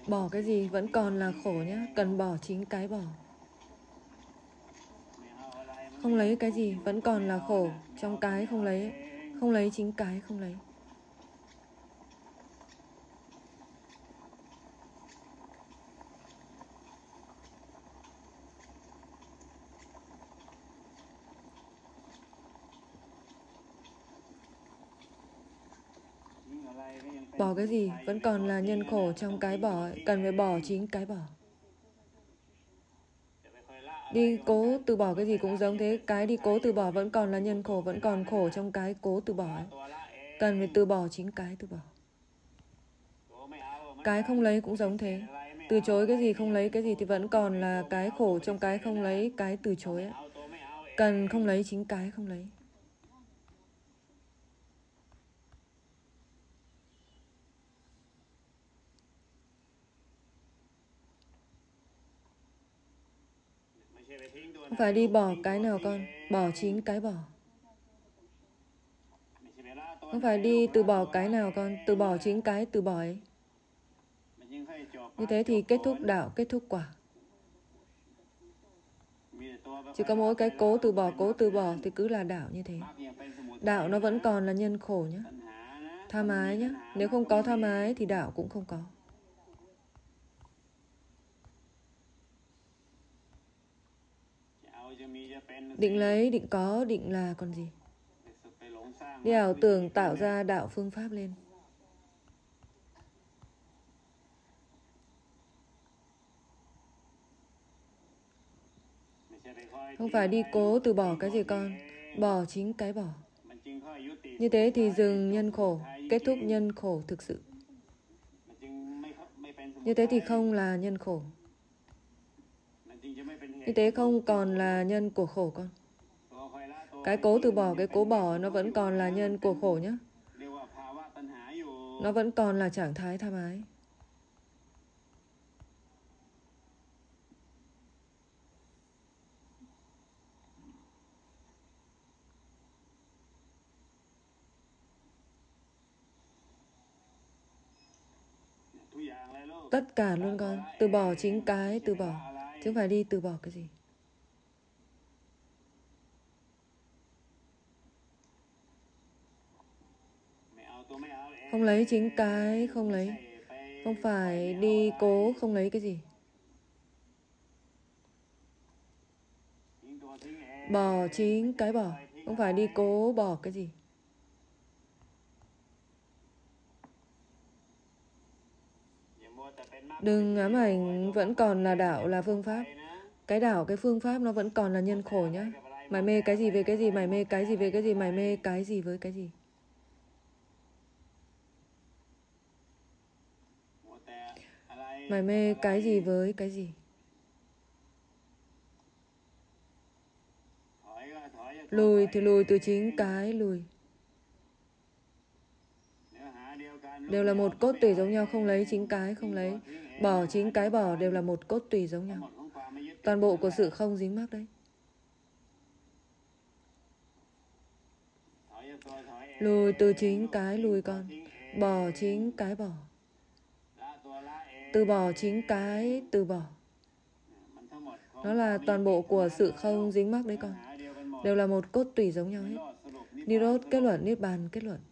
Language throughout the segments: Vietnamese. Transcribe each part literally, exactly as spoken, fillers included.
Bỏ cái gì vẫn còn là khổ nhá. Cần bỏ chính cái bỏ. Không lấy cái gì vẫn còn là khổ. Trong cái không lấy, không lấy chính cái không lấy. Bỏ cái gì vẫn còn là nhân khổ trong cái bỏ. Cần phải bỏ chính cái bỏ. Đi cố từ bỏ cái gì cũng giống thế. Cái đi cố từ bỏ vẫn còn là nhân khổ. Vẫn còn khổ trong cái cố từ bỏ ấy. Cần phải từ bỏ chính cái từ bỏ. Cái không lấy cũng giống thế. Từ chối cái gì không lấy cái gì thì vẫn còn là cái khổ trong cái không lấy. Cái từ chối ấy. Cần không lấy chính cái không lấy. Không phải đi bỏ cái nào con. Bỏ chính cái bỏ. Không phải đi từ bỏ cái nào con. Từ bỏ chính cái từ bỏ ấy. Như thế thì kết thúc đạo, kết thúc quả. Chỉ có mỗi cái cố từ bỏ, cố từ bỏ thì cứ là đạo như thế. Đạo nó vẫn còn là nhân khổ nhé. Tham ái nhé. Nếu không có tham ái thì đạo cũng không có. Định lấy, định có, định là còn gì. Đi ảo tưởng tạo ra đạo phương pháp lên. Không phải đi cố từ bỏ cái gì con. Bỏ chính cái bỏ. Như thế thì dừng nhân khổ. Kết thúc nhân khổ thực sự. Như thế thì không là nhân khổ. Như thế không còn là nhân của khổ con. Cái cố từ bỏ, cái cố bỏ nó vẫn còn là nhân của khổ nhé. Nó vẫn còn là trạng thái tham ái. Tất cả luôn con. Từ bỏ chính cái từ bỏ. Chứ không phải đi từ bỏ cái gì. Không lấy chính cái không lấy. Không phải đi cố không lấy cái gì. Bỏ chính cái bỏ. Không phải đi cố bỏ cái gì. Đừng ám ảnh vẫn còn là đạo, là phương pháp. Cái đạo, cái phương pháp nó vẫn còn là nhân khổ nhá. Mày mê cái gì về cái gì, mày mê cái gì về cái gì, mày mê cái gì với cái gì. Mày mê cái gì với cái gì. Lùi thì lùi từ chính cái lùi. Đều là một cốt tùy giống nhau, không lấy chính cái không lấy. Bỏ chính cái bỏ đều là một cốt tùy giống nhau. Toàn bộ của sự không dính mắc đấy. Lùi từ chính cái lùi con. Bỏ chính cái bỏ. Từ bỏ chính cái từ bỏ. Nó là toàn bộ của sự không dính mắc đấy con. Đều là một cốt tùy giống nhau hết. Nirod kết luận, Niết bàn kết luận.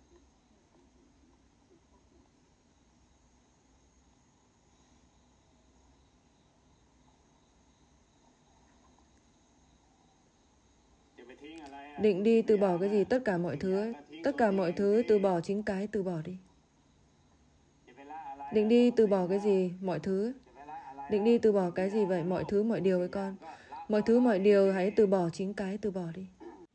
Định đi từ bỏ cái gì, tất cả mọi thứ ấy. Tất cả mọi thứ từ bỏ chính cái từ bỏ đi. Định đi từ bỏ cái gì, mọi thứ ấy. Định đi từ bỏ cái gì vậy, mọi thứ mọi điều với con. Mọi thứ mọi điều hãy từ bỏ chính cái từ bỏ đi.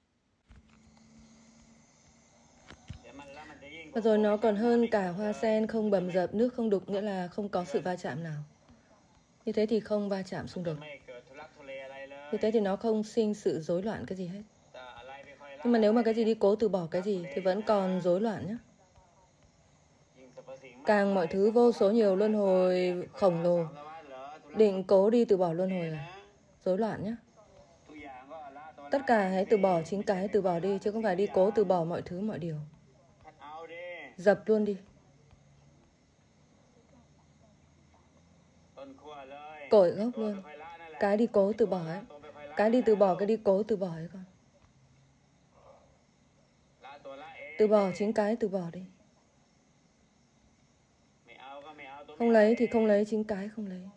Và rồi nó còn hơn cả hoa sen không bầm dập, nước không đục, nghĩa là không có sự va chạm nào. Như thế thì không va chạm xung đột. Như thế thì nó không sinh sự rối loạn cái gì hết. Nhưng mà nếu mà cái gì đi cố từ bỏ cái gì thì vẫn còn rối loạn nhé. Càng mọi thứ vô số nhiều luân hồi khổng lồ. Định cố đi từ bỏ luân hồi là rối loạn nhé. Tất cả hãy từ bỏ chính cái từ bỏ đi, chứ không phải đi cố từ bỏ mọi thứ mọi điều. Dập luôn đi. cội gốc luôn. Cái đi cố từ bỏ ấy. Cái đi từ bỏ, cái đi cố từ bỏ ấy con. Từ bỏ chính cái từ bỏ đi. Không lấy thì không lấy chính cái không lấy.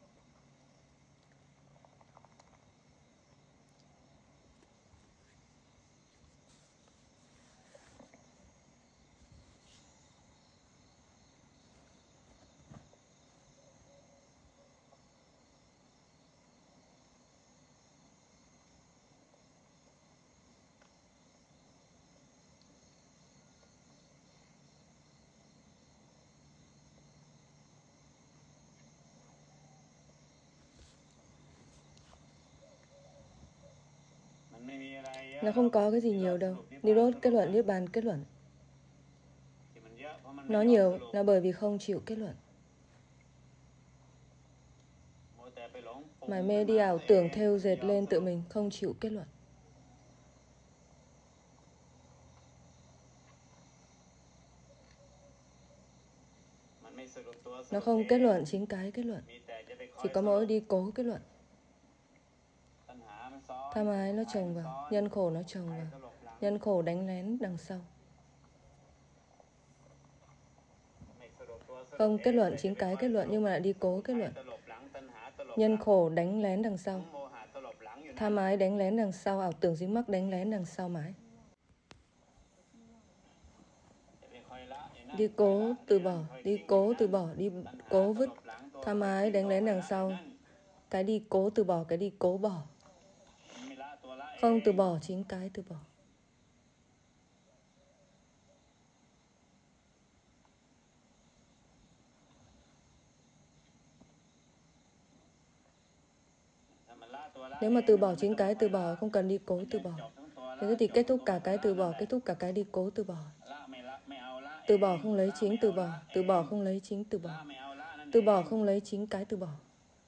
Nó không có cái gì nhiều đâu. Nirodha kết luận, Niết Bàn kết luận. Nó nhiều là bởi vì không chịu kết luận. Mải mê đi ảo tưởng thêu dệt lên tự mình, không chịu kết luận. Nó không kết luận chính cái kết luận. Chỉ có mỗi đi cố kết luận. Tham ái nó chồng vào, nhân khổ nó chồng vào. Nhân khổ đánh lén đằng sau. Không kết luận chính cái kết luận nhưng mà lại đi cố kết luận. Nhân khổ đánh lén đằng sau. Tham ái đánh lén đằng sau, ảo tưởng dính mắc đánh lén đằng sau mãi. Đi cố từ bỏ, đi cố từ bỏ, đi cố vứt. Tham ái đánh lén đằng sau. Cái đi cố từ bỏ, cái đi cố bỏ. Không từ bỏ chính cái từ bỏ. Nếu mà từ bỏ chính cái từ bỏ, không cần đi cố từ bỏ. Thế thì kết thúc cả cái từ bỏ, kết thúc cả cái đi cố từ bỏ. Từ bỏ không lấy chính từ bỏ, từ bỏ không lấy chính từ bỏ. Từ bỏ không lấy chính cái từ bỏ.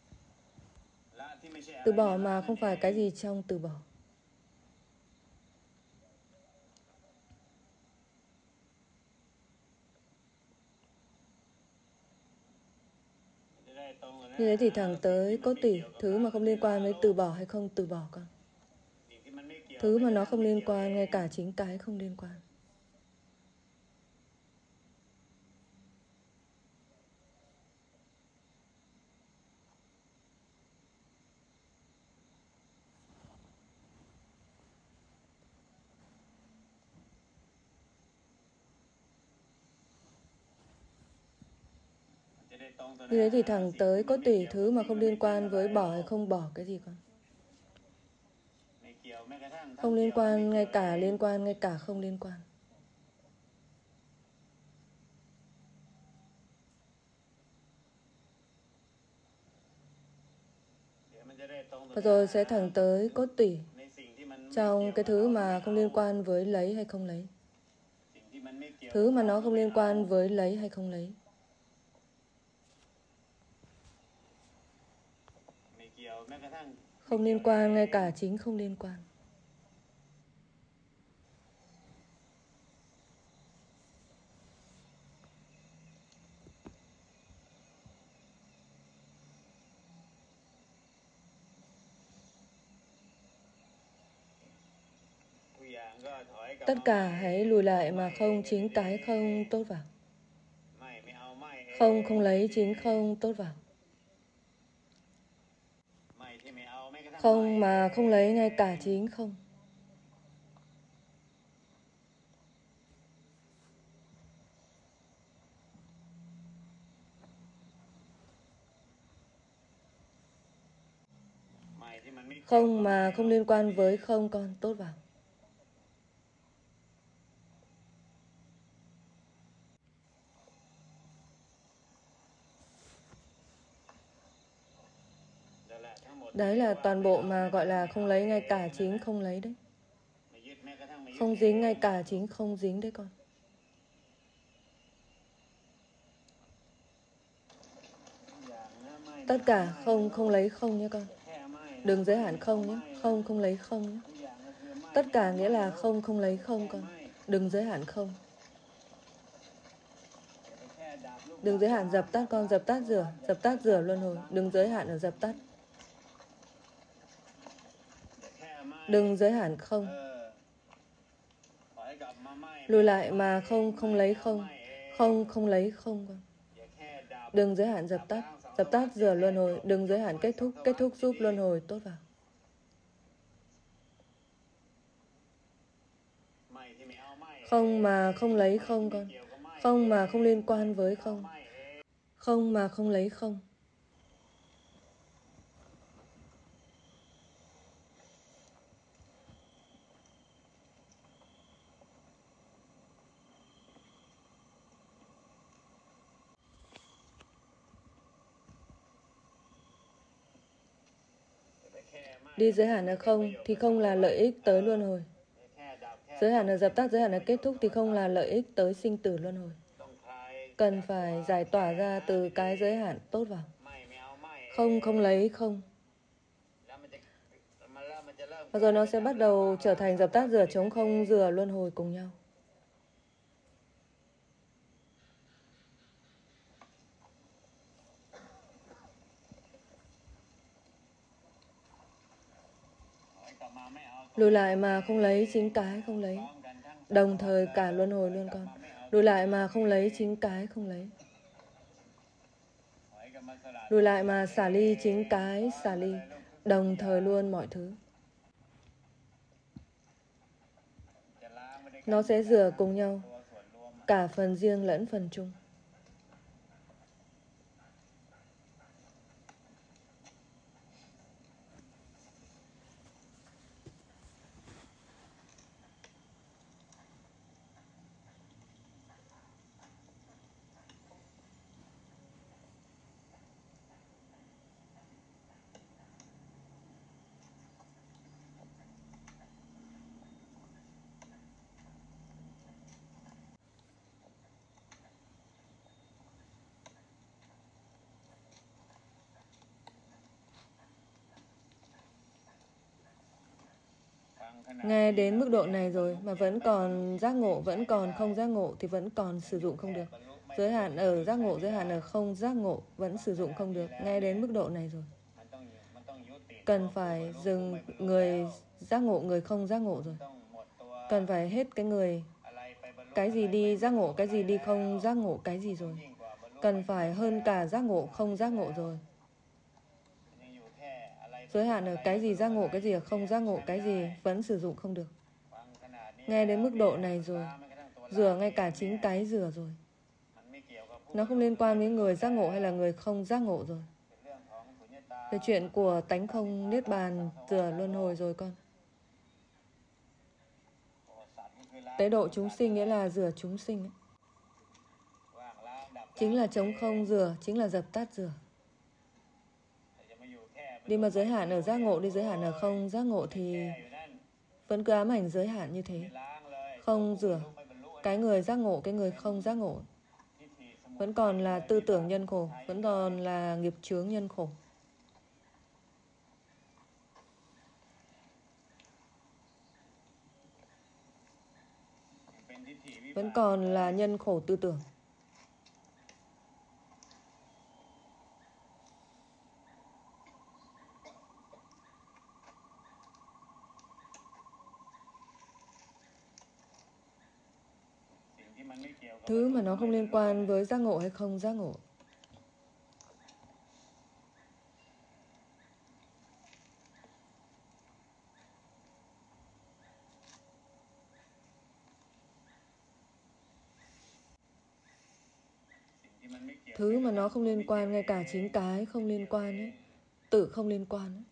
Từ bỏ mà không phải cái gì trong từ bỏ. Như thế thì thẳng tới cốt tủy, thứ mà không liên quan với từ bỏ hay không từ bỏ con. Thứ mà nó không liên quan, ngay cả chính cái không liên quan. Như thế thì thẳng tới cốt tủy, thứ mà không liên quan với bỏ hay không bỏ cái gì con. Không liên quan, ngay cả liên quan, ngay cả không liên quan. Và rồi sẽ thẳng tới cốt tủy, trong cái thứ mà không liên quan với lấy hay không lấy. Thứ mà nó không liên quan với lấy hay không lấy. Không liên quan, ngay cả chính không liên quan. Tất cả hãy lùi lại mà không chính cái không tốt vào. Không không lấy chính không tốt vào. Không mà không lấy ngay cả chính không. Không mà không liên quan với không con tốt vào. Đấy là toàn bộ mà gọi là không lấy ngay cả chính không lấy đấy. Không dính ngay cả chính không dính đấy con. Tất cả không không lấy không nhé con. Đừng giới hạn không nhé. Không không lấy không nhé. Tất cả nghĩa là không không lấy không con. Đừng giới hạn không. Đừng giới hạn dập tắt con, dập tắt rửa, dập tắt rửa luân hồi. Đừng giới hạn ở dập tắt. Đừng giới hạn không. Lùi lại mà không, không lấy không. Không, không lấy không con. Đừng giới hạn dập tắt. Dập tắt rửa luân hồi. Đừng giới hạn kết thúc. Kết thúc giúp luân hồi tốt vào. Không mà không lấy không con. Không mà không liên quan với không. Không mà không lấy không. Đi giới hạn ở không thì không là lợi ích tới luân hồi. Giới hạn ở dập tắt, giới hạn ở kết thúc thì không là lợi ích tới sinh tử luân hồi. Cần phải giải tỏa ra từ cái giới hạn tốt vào. Không, không lấy không. Và rồi nó sẽ bắt đầu trở thành dập tắt rửa trống không rửa luân hồi cùng nhau. Lùi lại mà không lấy chính cái không lấy. Đồng thời cả luân hồi luôn con. Lùi lại mà không lấy chính cái không lấy. Lùi lại mà xả ly chính cái xả ly. Đồng thời luôn mọi thứ. Nó sẽ rửa cùng nhau. Cả phần riêng lẫn phần chung. Nghe đến mức độ này rồi mà vẫn còn giác ngộ, vẫn còn không giác ngộ thì vẫn còn sử dụng không được. Giới hạn ở giác ngộ, giới hạn ở không giác ngộ vẫn sử dụng không được. Nghe đến mức độ này rồi. Cần phải dừng người giác ngộ, người không giác ngộ rồi. Cần phải hết cái người, cái gì đi giác ngộ, cái gì đi không giác ngộ, cái gì rồi. Cần phải hơn cả giác ngộ, không giác ngộ rồi. Giới hạn ở cái gì giác ngộ, cái gì không giác ngộ, cái gì vẫn sử dụng không được. Nghe đến mức độ này rồi, rửa ngay cả chính cái rửa rồi. Nó không liên quan với người giác ngộ hay là người không giác ngộ rồi. Về chuyện của tánh không niết bàn rửa luân hồi rồi con. Tế độ chúng sinh nghĩa là rửa chúng sinh ấy. Chính là trống không rửa, chính là dập tắt rửa. Đi mà giới hạn ở giác ngộ, đi giới hạn ở không giác ngộ thì vẫn cứ ám ảnh giới hạn như thế. Không rửa cái người giác ngộ, cái người không giác ngộ. Vẫn còn là tư tưởng nhân khổ, vẫn còn là nghiệp chướng nhân khổ. Vẫn còn là nhân khổ tư tưởng. Thứ mà nó không liên quan với giác ngộ hay không giác ngộ. Thứ mà nó không liên quan, ngay cả chính cái không liên quan ấy, tự không liên quan ấy.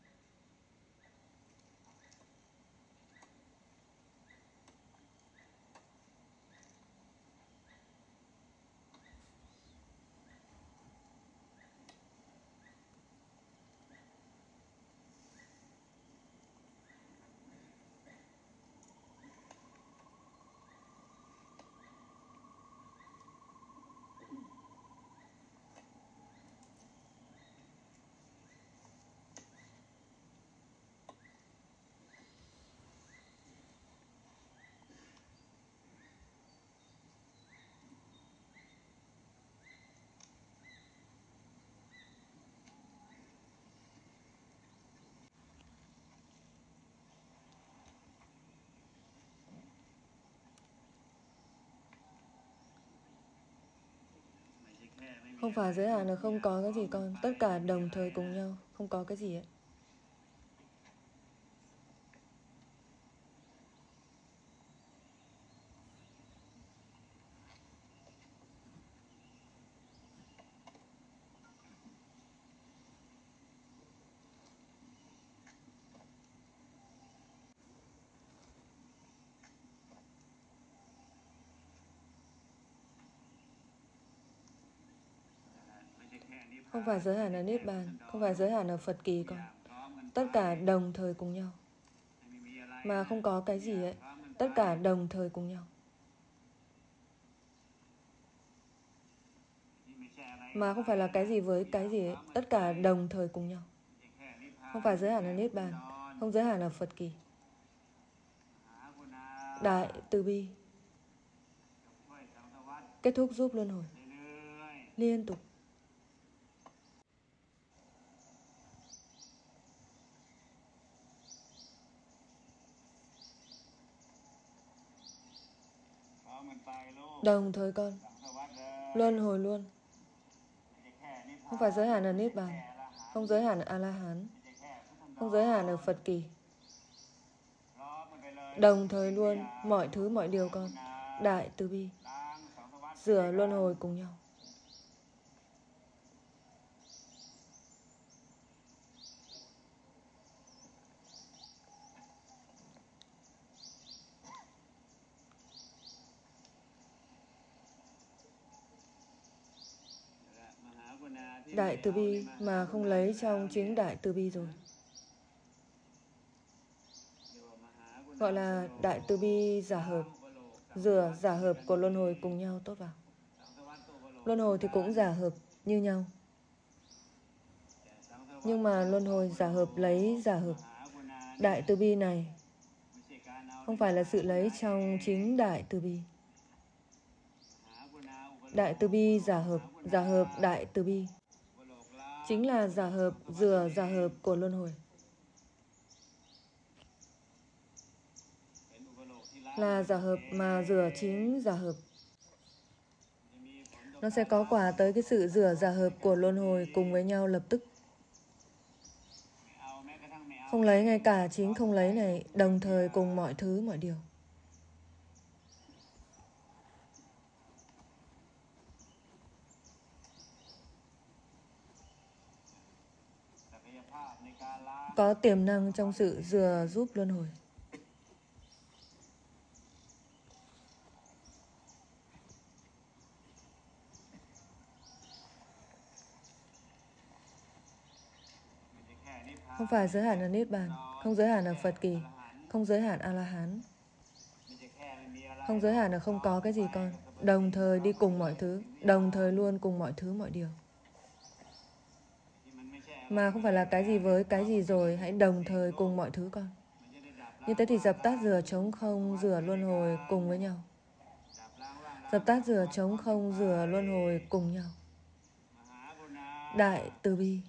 Không phải giới hạn là không có cái gì con. Tất cả đồng thời cùng nhau. Không có cái gì ấy. Không phải giới hạn ở Niết Bàn. Không phải giới hạn ở Phật kỳ con. Tất cả đồng thời cùng nhau. Mà không có cái gì ấy. Tất cả đồng thời cùng nhau. Mà không phải là cái gì với cái gì ấy. Tất cả đồng thời cùng nhau. Không phải giới hạn ở Niết Bàn. Không giới hạn ở Phật kỳ. Đại từ bi. Kết thúc giúp luân hồi. Liên tục. Đồng thời con. Luân hồi luôn. Không phải giới hạn ở Niết Bàn. Không giới hạn ở A-la-hán. Không giới hạn ở Phật kỳ. Đồng thời luôn. Mọi thứ mọi điều con. Đại từ bi. Rửa luân hồi cùng nhau. Đại từ bi mà không lấy trong chính đại từ bi rồi. Gọi là đại từ bi giả hợp. Rửa giả hợp của luân hồi cùng nhau tốt vào. Luân hồi thì cũng giả hợp như nhau. Nhưng mà luân hồi giả hợp lấy giả hợp. Đại từ bi này không phải là sự lấy trong chính đại từ bi. Đại từ bi giả hợp. Giả hợp đại từ bi chính là giả hợp rửa giả hợp của luân hồi. Là giả hợp mà rửa chính giả hợp. Nó sẽ có quả tới cái sự rửa giả hợp của luân hồi cùng với nhau lập tức. Không lấy ngay cả chính không lấy này đồng thời cùng mọi thứ mọi điều. Có tiềm năng trong sự rửa giúp luân hồi. Không phải giới hạn ở Niết Bàn. Không giới hạn ở Phật kỳ. Không giới hạn A-la-hán. Không giới hạn ở không có cái gì con. Đồng thời đi cùng mọi thứ. Đồng thời luôn cùng mọi thứ mọi điều. Mà không phải là cái gì với cái gì rồi. Hãy đồng thời cùng mọi thứ con. Như thế thì dập tắt rửa trống không rửa luân hồi cùng với nhau. Dập tắt rửa trống không rửa luân hồi cùng nhau. Đại từ bi.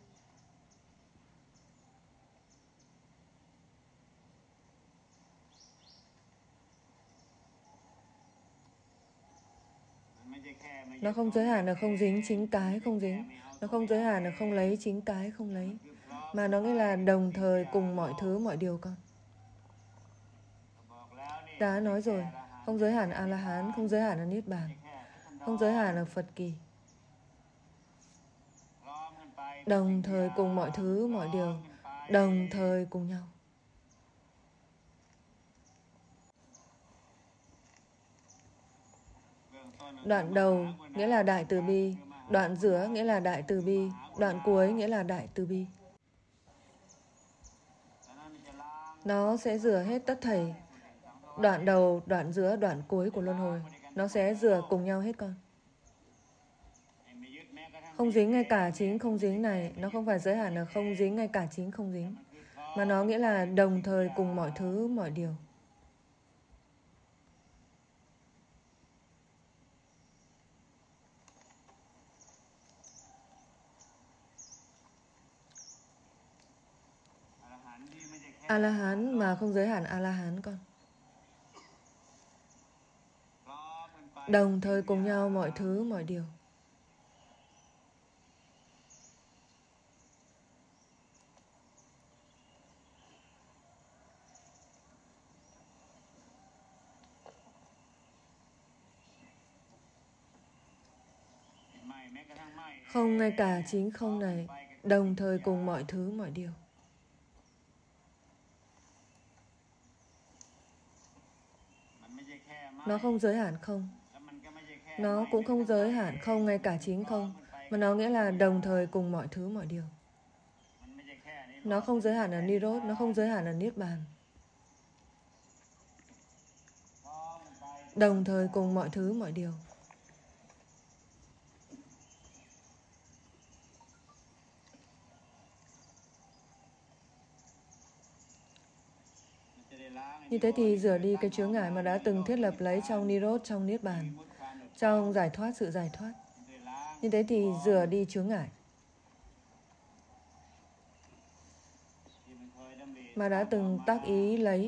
Nó không giới hạn là không dính chính cái không dính. Nó không giới hạn là không lấy chính cái không lấy. Mà nó nghĩa là đồng thời cùng mọi thứ mọi điều con. Đã nói rồi. Không giới hạn A-la-hán. Không giới hạn ở Niết Bàn. Không giới hạn ở Phật kỳ. Đồng thời cùng mọi thứ mọi điều. Đồng thời cùng nhau. Đoạn đầu nghĩa là đại từ bi. Đoạn giữa nghĩa là đại từ bi. Đoạn cuối nghĩa là đại từ bi. Nó sẽ rửa hết tất thảy. Đoạn đầu, đoạn giữa, đoạn cuối của luân hồi. Nó sẽ rửa cùng nhau hết con. Không dính ngay cả chính không dính này. Nó không phải giới hạn là không dính ngay cả chính không dính. Mà nó nghĩa là đồng thời cùng mọi thứ, mọi điều. A-la-hán mà không giới hạn A-la-hán con. Đồng thời cùng nhau mọi thứ, mọi điều. Không ngay cả chính không này, đồng thời cùng mọi thứ mọi điều. Nó không giới hạn không. Nó cũng không giới hạn không ngay cả chính không, mà nó nghĩa là đồng thời cùng mọi thứ mọi điều. Nó không giới hạn ở Nirod, nó không giới hạn ở Niết Bàn. Đồng thời cùng mọi thứ mọi điều. Như thế thì rửa đi cái chướng ngại mà đã từng thiết lập lấy trong Nirod, trong Niết Bàn, trong giải thoát, sự giải thoát. Như thế thì rửa đi chướng ngại mà đã từng tác ý lấy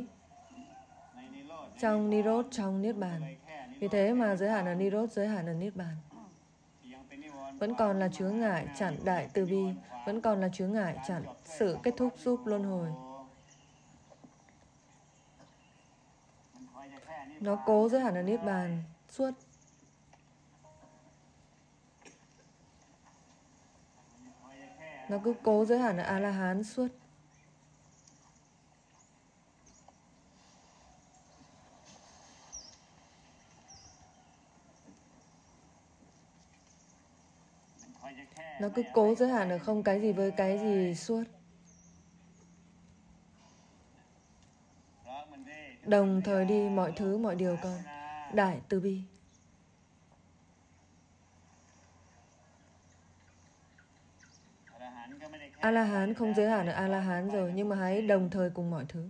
trong Nirod, trong Niết Bàn. Vì thế mà giới hạn ở Nirod, giới hạn ở Niết Bàn. Vẫn còn là chướng ngại chặn đại từ bi, vẫn còn là chướng ngại chặn sự kết thúc giúp luân hồi. Nó cố giới hạn ở Niết Bàn suốt. Nó cứ cố giới hạn ở A-la-hán suốt. Nó cứ cố giới hạn ở không cái gì với cái gì suốt. Đồng thời đi mọi thứ mọi điều con. Đại từ bi. A-la-hán không giới hạn ở A-la-hán rồi, nhưng mà hãy đồng thời cùng mọi thứ.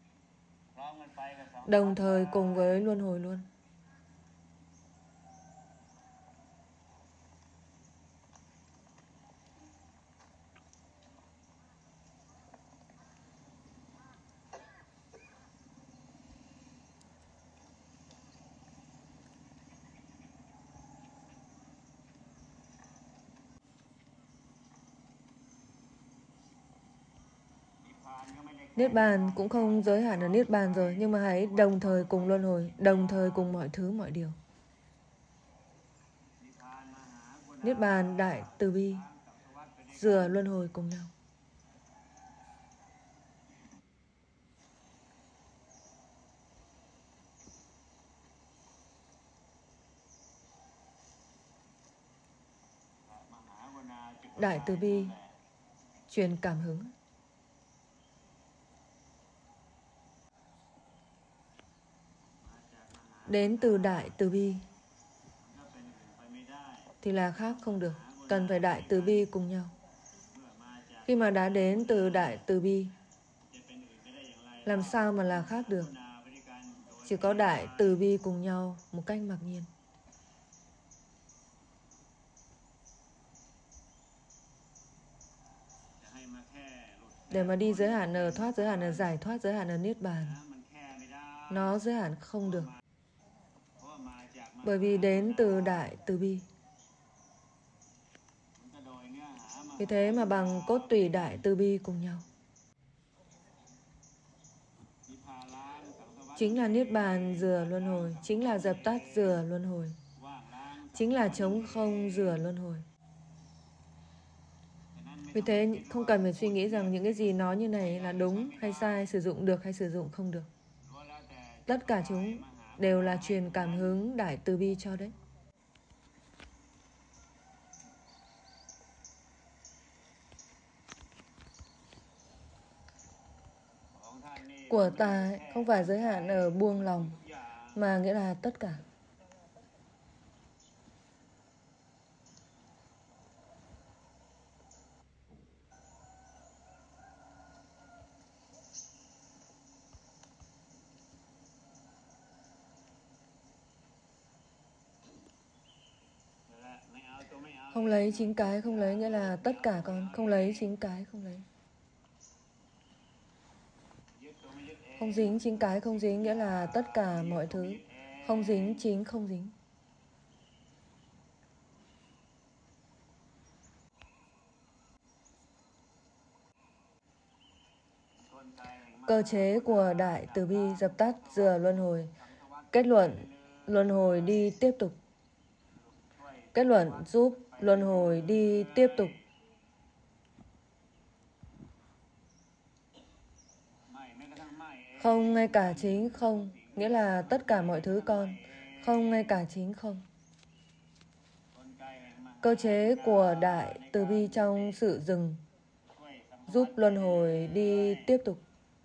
Đồng thời cùng với luân hồi luôn. Niết Bàn cũng không giới hạn ở Niết Bàn rồi, nhưng mà hãy đồng thời cùng luân hồi, đồng thời cùng mọi thứ mọi điều. Niết Bàn đại từ bi, rửa luân hồi cùng nhau. Đại từ bi, truyền cảm hứng. Đến từ đại từ bi thì là khác không được, cần phải đại từ bi cùng nhau. Khi mà đã đến từ đại từ bi, làm sao mà là khác được? Chỉ có đại từ bi cùng nhau một cách mặc nhiên. Để mà đi giới hạn ở thoát, giới hạn ở giải thoát, giới hạn ở Niết Bàn, nó giới hạn không được. Bởi vì đến từ đại từ bi. Vì thế mà bằng cốt tủy đại từ bi cùng nhau. Chính là Niết Bàn rửa luân hồi, chính là dập tắt rửa luân hồi, chính là trống không rửa luân hồi. Vì thế không cần phải suy nghĩ rằng những cái gì nói như này là đúng hay sai, sử dụng được hay sử dụng không được. Tất cả chúng đều là truyền cảm hứng đại từ bi cho đấy. Của ta không phải giới hạn ở buông lòng, mà nghĩa là tất cả. Không lấy chính cái, không lấy nghĩa là tất cả con. Không lấy chính cái, không lấy. Không dính chính cái, không dính nghĩa là tất cả mọi thứ. Không dính chính, không dính. Cơ chế của đại từ bi dập tắt rửa luân hồi. Kết luận luân hồi đi tiếp tục. Kết luận giúp luân hồi đi tiếp tục. Không ngay cả chính không, nghĩa là tất cả mọi thứ con. Không ngay cả chính không. Cơ chế của Đại Từ Bi trong sự dừng giúp luân hồi đi tiếp tục.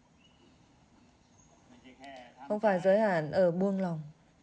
Không phải giới hạn ở buông lòng.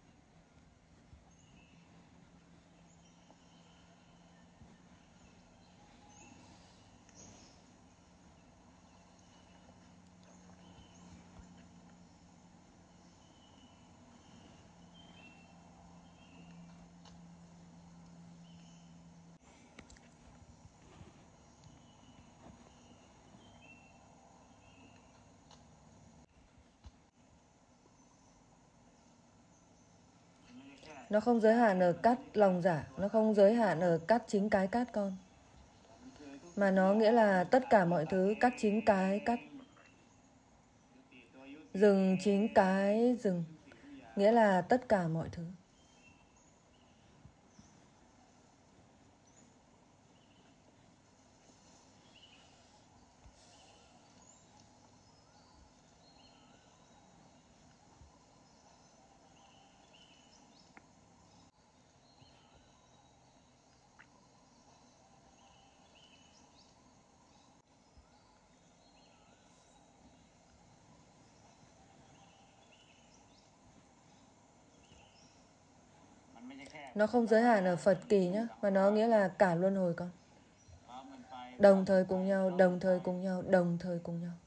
Nó không giới hạn ở cắt lòng giả. Nó không giới hạn ở cắt chính cái cắt con. Mà nó nghĩa là tất cả mọi thứ cắt chính cái cắt. Dừng chính cái dừng, nghĩa là tất cả mọi thứ. Nó không giới hạn ở Phật kỳ nhé, mà nó nghĩa là cả luân hồi con. Đồng thời cùng nhau, đồng thời cùng nhau, đồng thời cùng nhau.